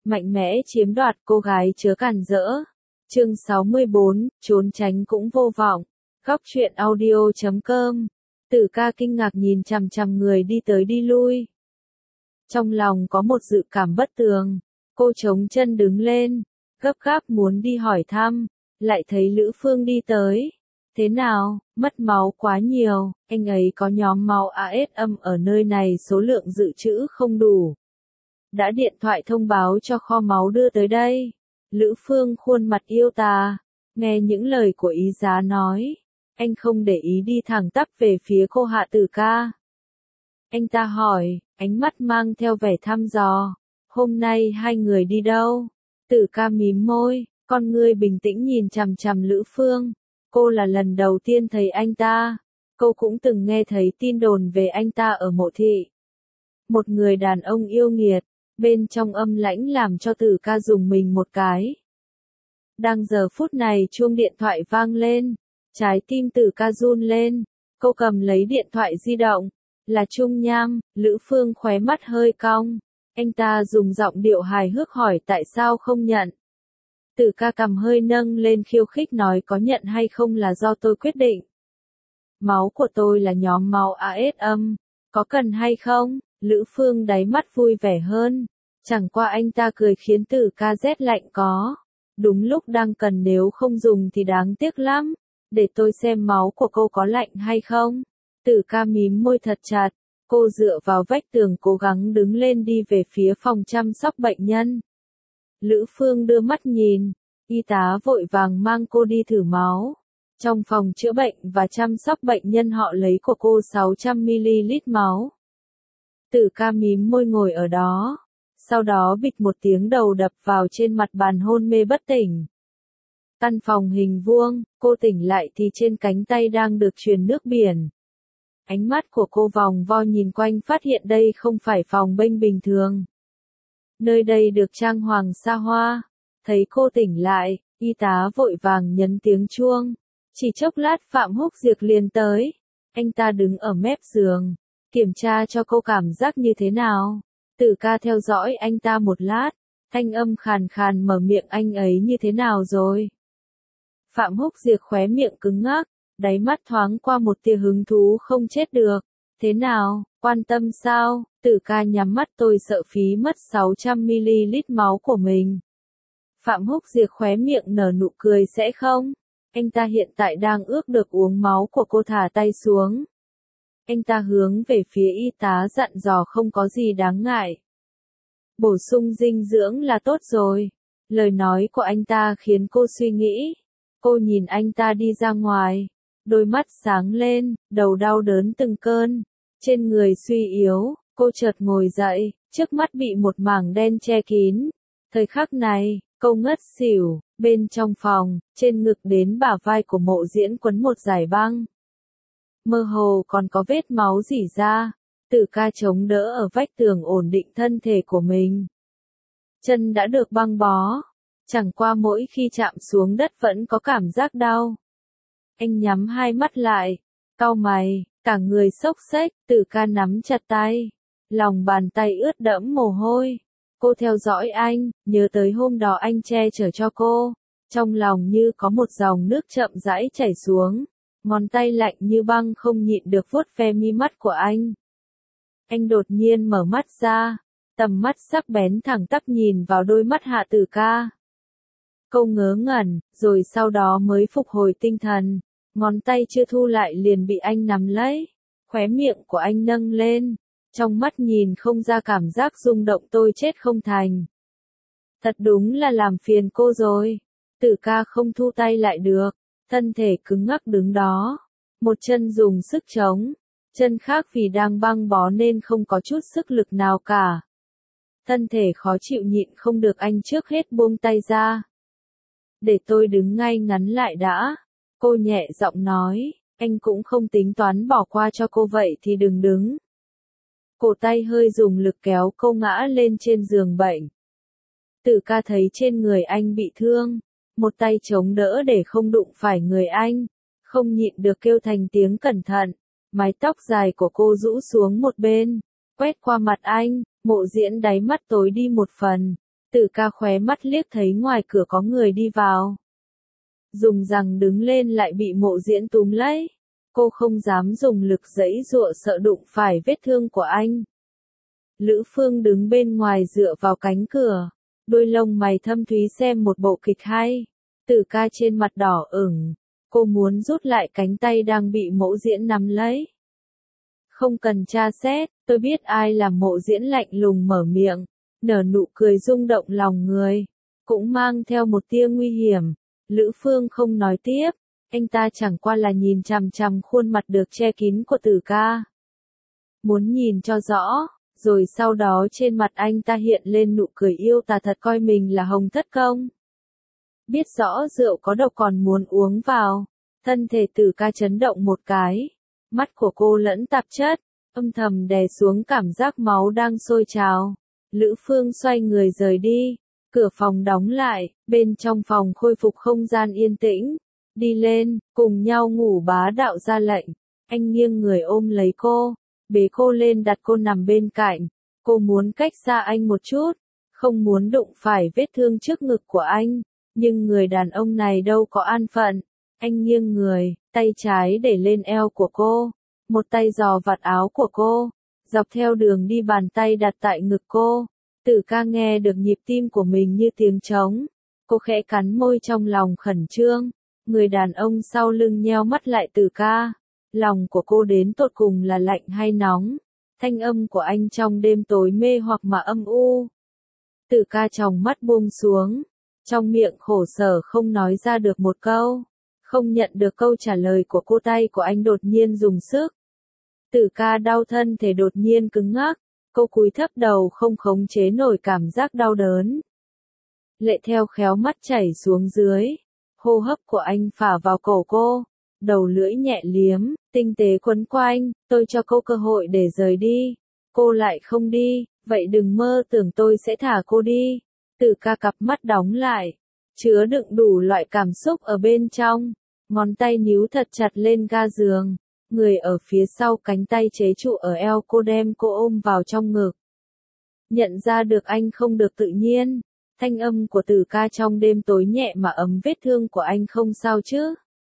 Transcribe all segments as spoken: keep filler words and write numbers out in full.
mạnh mẽ chiếm đoạt cô gái chớ cản rỡ. Chương sáu mươi bốn, trốn tránh cũng vô vọng. Góc truyện audio chấm com. Tử ca kinh ngạc nhìn chằm chằm người đi tới đi lui. Trong lòng có một dự cảm bất tường, cô chống chân đứng lên, gấp gáp muốn đi hỏi thăm, lại thấy Lữ Phương đi tới. Thế nào, mất máu quá nhiều, anh ấy có nhóm máu a ét âm ở nơi này số lượng dự trữ không đủ. Đã điện thoại thông báo cho kho máu đưa tới đây. Lữ Phương khuôn mặt yêu tà, nghe những lời của Ý Giá nói, anh không để ý đi thẳng tắp về phía cô Hạ Tử Ca. Anh ta hỏi, ánh mắt mang theo vẻ thăm dò, hôm nay hai người đi đâu? Tử Ca mím môi, con ngươi bình tĩnh nhìn chằm chằm Lữ Phương. Cô là lần đầu tiên thấy anh ta, cô cũng từng nghe thấy tin đồn về anh ta ở mộ thị. Một người đàn ông yêu nghiệt, bên trong âm lãnh làm cho Tử Ca dùng mình một cái. Đang giờ phút này chuông điện thoại vang lên, trái tim Tử Ca run lên, cô cầm lấy điện thoại di động, là Trung Nham. Lữ Phương khóe mắt hơi cong, anh ta dùng giọng điệu hài hước hỏi tại sao không nhận. Tử Ca cầm hơi nâng lên khiêu khích nói có nhận hay không là do tôi quyết định. Máu của tôi là nhóm máu a ét âm, có cần hay không? Lữ Phương đáy mắt vui vẻ hơn, chẳng qua anh ta cười khiến Tử Ca rét lạnh có. Đúng lúc đang cần nếu không dùng thì đáng tiếc lắm, để tôi xem máu của cô có lạnh hay không. Tử Ca mím môi thật chặt, cô dựa vào vách tường cố gắng đứng lên đi về phía phòng chăm sóc bệnh nhân. Lữ Phương đưa mắt nhìn, y tá vội vàng mang cô đi thử máu. Trong phòng chữa bệnh và chăm sóc bệnh nhân họ lấy của cô sáu trăm mi li lít máu. Tử Ca mím môi ngồi ở đó, sau đó bịch một tiếng đầu đập vào trên mặt bàn hôn mê bất tỉnh. Căn phòng hình vuông, cô tỉnh lại thì trên cánh tay đang được truyền nước biển. Ánh mắt của cô vòng vo nhìn quanh phát hiện đây không phải phòng bệnh bình thường. Nơi đây được trang hoàng xa hoa. Thấy cô tỉnh lại, y tá vội vàng nhấn tiếng chuông. Chỉ chốc lát Phạm Húc Diệc liền tới. Anh ta đứng ở mép giường, kiểm tra cho cô cảm giác như thế nào. Tử Ca theo dõi anh ta một lát, thanh âm khàn khàn mở miệng anh ấy như thế nào rồi. Phạm Húc Diệc khóe miệng cứng ngắc, đáy mắt thoáng qua một tia hứng thú không chết được. Thế nào, quan tâm sao? Tử Ca nhắm mắt tôi sợ phí mất sáu trăm mi li lít máu của mình. Phạm Húc Diệc khóe miệng nở nụ cười sẽ không? Anh ta hiện tại đang ước được uống máu của cô thả tay xuống. Anh ta hướng về phía y tá dặn dò không có gì đáng ngại. Bổ sung dinh dưỡng là tốt rồi. Lời nói của anh ta khiến cô suy nghĩ. Cô nhìn anh ta đi ra ngoài. Đôi mắt sáng lên, đầu đau đớn từng cơn. Trên người suy yếu, cô chợt ngồi dậy, trước mắt bị một mảng đen che kín. Thời khắc này, cô ngất xỉu, bên trong phòng, trên ngực đến bả vai của Mộ Diễn quấn một dải băng. Mơ hồ còn có vết máu rỉ ra. Tử Ca chống đỡ ở vách tường ổn định thân thể của mình. Chân đã được băng bó, chẳng qua mỗi khi chạm xuống đất vẫn có cảm giác đau. Anh nhắm hai mắt lại, cau mày, cả người xốc xếch. Tử Ca nắm chặt tay, lòng bàn tay ướt đẫm mồ hôi. Cô theo dõi anh, nhớ tới hôm đó anh che chở cho cô, trong lòng như có một dòng nước chậm rãi chảy xuống, ngón tay lạnh như băng không nhịn được vuốt ve mi mắt của anh. Anh đột nhiên mở mắt ra, tầm mắt sắc bén thẳng tắp nhìn vào đôi mắt Hạ Tử Ca. Cô ngớ ngẩn, rồi sau đó mới phục hồi tinh thần, ngón tay chưa thu lại liền bị anh nắm lấy, khóe miệng của anh nâng lên, trong mắt nhìn không ra cảm giác rung động tôi chết không thành. Thật đúng là làm phiền cô rồi. Tử Ca không thu tay lại được, thân thể cứng ngắc đứng đó, một chân dùng sức chống, chân khác vì đang băng bó nên không có chút sức lực nào cả. Thân thể khó chịu nhịn không được anh trước hết buông tay ra. Để tôi đứng ngay ngắn lại đã. Cô nhẹ giọng nói, anh cũng không tính toán bỏ qua cho cô vậy thì đừng đứng. Cổ tay hơi dùng lực kéo cô ngã lên trên giường bệnh. Tử Ca thấy trên người anh bị thương, một tay chống đỡ để không đụng phải người anh, không nhịn được kêu thành tiếng cẩn thận. Mái tóc dài của cô rũ xuống một bên, quét qua mặt anh, Mộ Diễn đáy mắt tối đi một phần. Tử ca khóe mắt liếc thấy ngoài cửa có người đi vào. Dùng rằng đứng lên lại bị Mộ Diễn túm lấy. Cô không dám dùng lực giãy giụa sợ đụng phải vết thương của anh. Lữ Phương đứng bên ngoài dựa vào cánh cửa, đôi lông mày thâm thúy xem một bộ kịch hay. Tử ca trên mặt đỏ ửng, cô muốn rút lại cánh tay đang bị Mộ Diễn nắm lấy. Không cần tra xét, tôi biết ai làm. Mộ Diễn lạnh lùng mở miệng, nở nụ cười rung động lòng người, cũng mang theo một tia nguy hiểm. Lữ Phương không nói tiếp, anh ta chẳng qua là nhìn chằm chằm khuôn mặt được che kín của Tử ca. Muốn nhìn cho rõ, rồi sau đó trên mặt anh ta hiện lên nụ cười yêu tà thật, coi mình là Hồng Thất Công. Biết rõ rượu có độc còn muốn uống vào, thân thể Tử ca chấn động một cái, mắt của cô lẫn tạp chất, âm thầm đè xuống cảm giác máu đang sôi trào. Lữ Phương xoay người rời đi, cửa phòng đóng lại, bên trong phòng khôi phục không gian yên tĩnh. Đi lên, cùng nhau ngủ bá đạo ra lệnh. Anh nghiêng người ôm lấy cô, bế cô lên đặt cô nằm bên cạnh. Cô muốn cách xa anh một chút, không muốn đụng phải vết thương trước ngực của anh. Nhưng người đàn ông này đâu có an phận. Anh nghiêng người, tay trái để lên eo của cô, một tay giò vạt áo của cô, dọc theo đường đi bàn tay đặt tại ngực cô. Tử ca nghe được nhịp tim của mình như tiếng trống. Cô khẽ cắn môi trong lòng khẩn trương. Người đàn ông sau lưng nheo mắt lại Tử ca. Lòng của cô đến tột cùng là lạnh hay nóng? Thanh âm của anh trong đêm tối mê hoặc mà âm u. Tử ca tròng mắt buông xuống, trong miệng khổ sở không nói ra được một câu. Không nhận được câu trả lời của cô, tay của anh đột nhiên dùng sức. Tử ca đau, thân thể đột nhiên cứng ngắc. Cô cúi thấp đầu không khống chế nổi cảm giác đau đớn. Lệ theo khéo mắt chảy xuống dưới. Hô hấp của anh phả vào cổ cô. Đầu lưỡi nhẹ liếm, tinh tế quấn quanh. Tôi cho cô cơ hội để rời đi. Cô lại không đi, vậy đừng mơ tưởng tôi sẽ thả cô đi. Tử ca cặp mắt đóng lại, chứa đựng đủ loại cảm xúc ở bên trong. Ngón tay níu thật chặt lên ga giường. Người ở phía sau cánh tay chế trụ ở eo cô, đem cô ôm vào trong ngực. Nhận ra được anh không được tự nhiên. Thanh âm của Tử ca trong đêm tối nhẹ mà ấm. Vết thương của anh không sao chứ?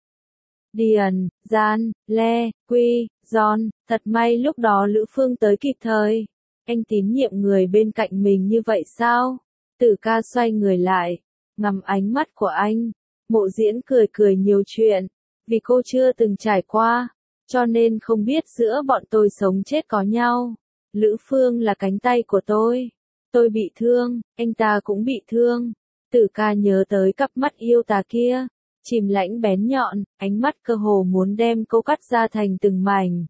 Điền, Gian, Le, Quy, Giòn. Thật may lúc đó Lữ Phương tới kịp thời. Anh tín nhiệm người bên cạnh mình như vậy sao? Tử ca xoay người lại, ngắm ánh mắt của anh. Mộ Diễn cười cười nhiều chuyện. Vì cô chưa từng trải qua, cho nên không biết giữa bọn tôi sống chết có nhau. Lữ Phương là cánh tay của tôi. Tôi bị thương, anh ta cũng bị thương. Tử ca nhớ tới cặp mắt yêu tà kia, chìm lãnh bén nhọn, ánh mắt cơ hồ muốn đem cô cắt ra thành từng mảnh.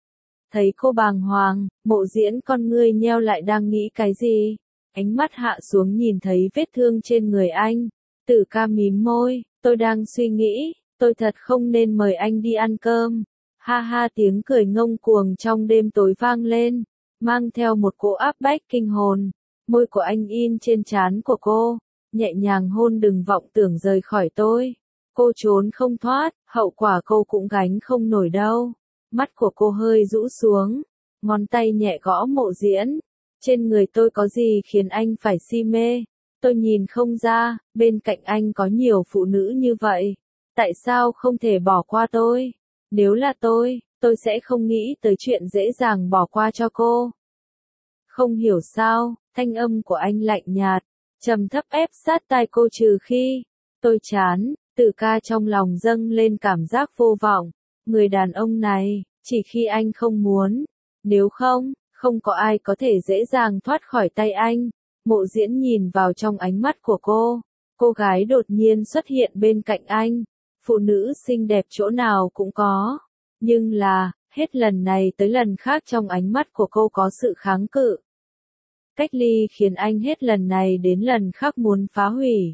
Thấy cô bàng hoàng, Mộ Diễn con ngươi nheo lại, đang nghĩ cái gì? Ánh mắt hạ xuống nhìn thấy vết thương trên người anh. Tử ca mím môi, tôi đang suy nghĩ, tôi thật không nên mời anh đi ăn cơm. Ha ha, tiếng cười ngông cuồng trong đêm tối vang lên, mang theo một cỗ áp bách kinh hồn. Môi của anh in trên trán của cô, nhẹ nhàng hôn, đừng vọng tưởng rời khỏi tôi. Cô trốn không thoát, hậu quả cô cũng gánh không nổi đâu. Mắt của cô hơi rũ xuống, ngón tay nhẹ gõ Mộ Diễn. Trên người tôi có gì khiến anh phải si mê? Tôi nhìn không ra, bên cạnh anh có nhiều phụ nữ như vậy. Tại sao không thể bỏ qua tôi? Nếu là tôi, tôi sẽ không nghĩ tới chuyện dễ dàng bỏ qua cho cô. Không hiểu sao, thanh âm của anh lạnh nhạt, trầm thấp ép sát tai cô, trừ khi tôi chán. Tử ca trong lòng dâng lên cảm giác vô vọng. Người đàn ông này, chỉ khi anh không muốn. Nếu không, không có ai có thể dễ dàng thoát khỏi tay anh. Mộ Diễn nhìn vào trong ánh mắt của cô. Cô gái đột nhiên xuất hiện bên cạnh anh. Phụ nữ xinh đẹp chỗ nào cũng có. Nhưng là, hết lần này tới lần khác trong ánh mắt của cô có sự kháng cự. Cách ly khiến anh hết lần này đến lần khác muốn phá hủy.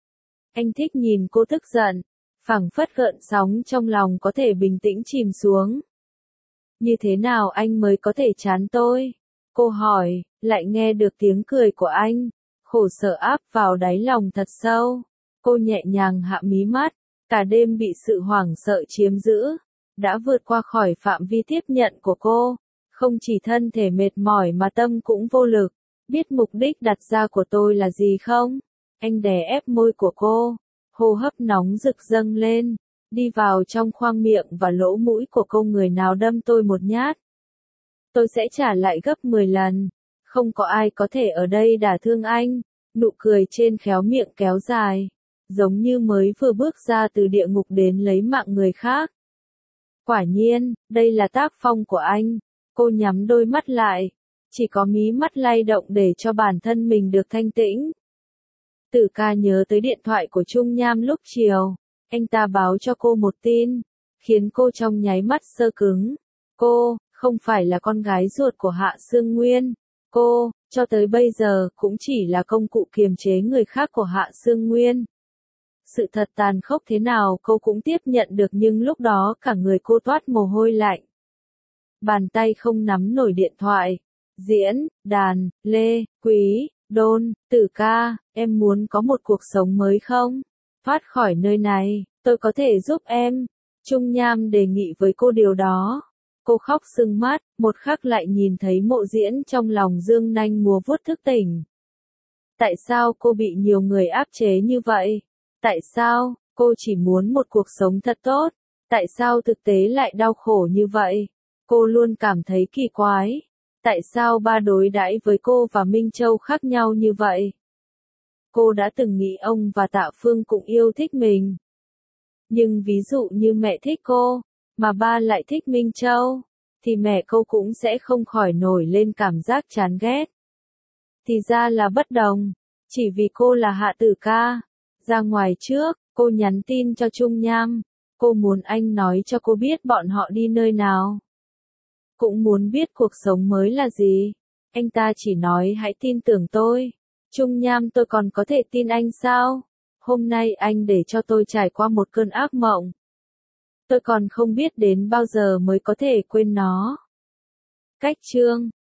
Anh thích nhìn cô tức giận, phảng phất gợn sóng trong lòng có thể bình tĩnh chìm xuống. Như thế nào anh mới có thể chán tôi? Cô hỏi, lại nghe được tiếng cười của anh. Khổ sở áp vào đáy lòng thật sâu. Cô nhẹ nhàng hạ mí mắt, cả đêm bị sự hoảng sợ chiếm giữ, đã vượt qua khỏi phạm vi tiếp nhận của cô. Không chỉ thân thể mệt mỏi mà tâm cũng vô lực. biết mục đích đặt ra của tôi là gì không? Anh đè ép môi của cô, hô hấp nóng rực dâng lên, đi vào trong khoang miệng và lỗ mũi của cô. Người nào đâm tôi một nhát, tôi sẽ trả lại gấp mười lần. Không có ai có thể ở đây đả thương anh. Nụ cười trên khéo miệng kéo dài, giống như mới vừa bước ra từ địa ngục đến lấy mạng người khác. Quả nhiên, đây là tác phong của anh. Cô nhắm đôi mắt lại, chỉ có mí mắt lay động để cho bản thân mình được thanh tĩnh. Tử ca nhớ tới điện thoại của Trung Nham lúc chiều. Anh ta báo cho cô một tin, khiến cô trong nháy mắt sơ cứng. Cô, không phải là con gái ruột của Hạ Sương Nguyên. Cô, cho tới bây giờ, cũng chỉ là công cụ kiềm chế người khác của Hạ Sương Nguyên. Sự thật tàn khốc thế nào cô cũng tiếp nhận được, nhưng lúc đó cả người cô toát mồ hôi lạnh. Bàn tay không nắm nổi điện thoại. Diễn, đàn, Lê, Quý, Đôn, Tử ca, em muốn có một cuộc sống mới không? Thoát khỏi nơi này, tôi có thể giúp em. Trung Nham đề nghị với cô điều đó. Cô khóc sưng mắt, một khắc lại nhìn thấy Mộ Diễn trong lòng dương nanh múa vuốt thức tỉnh. Tại sao cô bị nhiều người áp chế như vậy? Tại sao, cô chỉ muốn một cuộc sống thật tốt? Tại sao thực tế lại đau khổ như vậy? Cô luôn cảm thấy kỳ quái. Tại sao ba đối đãi với cô và Minh Châu khác nhau như vậy? Cô đã từng nghĩ ông và Tạ Phương cũng yêu thích mình. Nhưng ví dụ như mẹ thích cô, mà ba lại thích Minh Châu, thì mẹ cô cũng sẽ không khỏi nổi lên cảm giác chán ghét. Thì ra là bất đồng, chỉ vì cô là Hạ Tử ca. Ra ngoài trước, cô nhắn tin cho Trung Nham, cô muốn anh nói cho cô biết bọn họ đi nơi nào. Cũng muốn biết cuộc sống mới là gì. Anh ta chỉ nói hãy tin tưởng tôi. Trung Nham, tôi còn có thể tin anh sao? Hôm nay anh để cho tôi trải qua một cơn ác mộng. Tôi còn không biết đến bao giờ mới có thể quên nó. Cách chương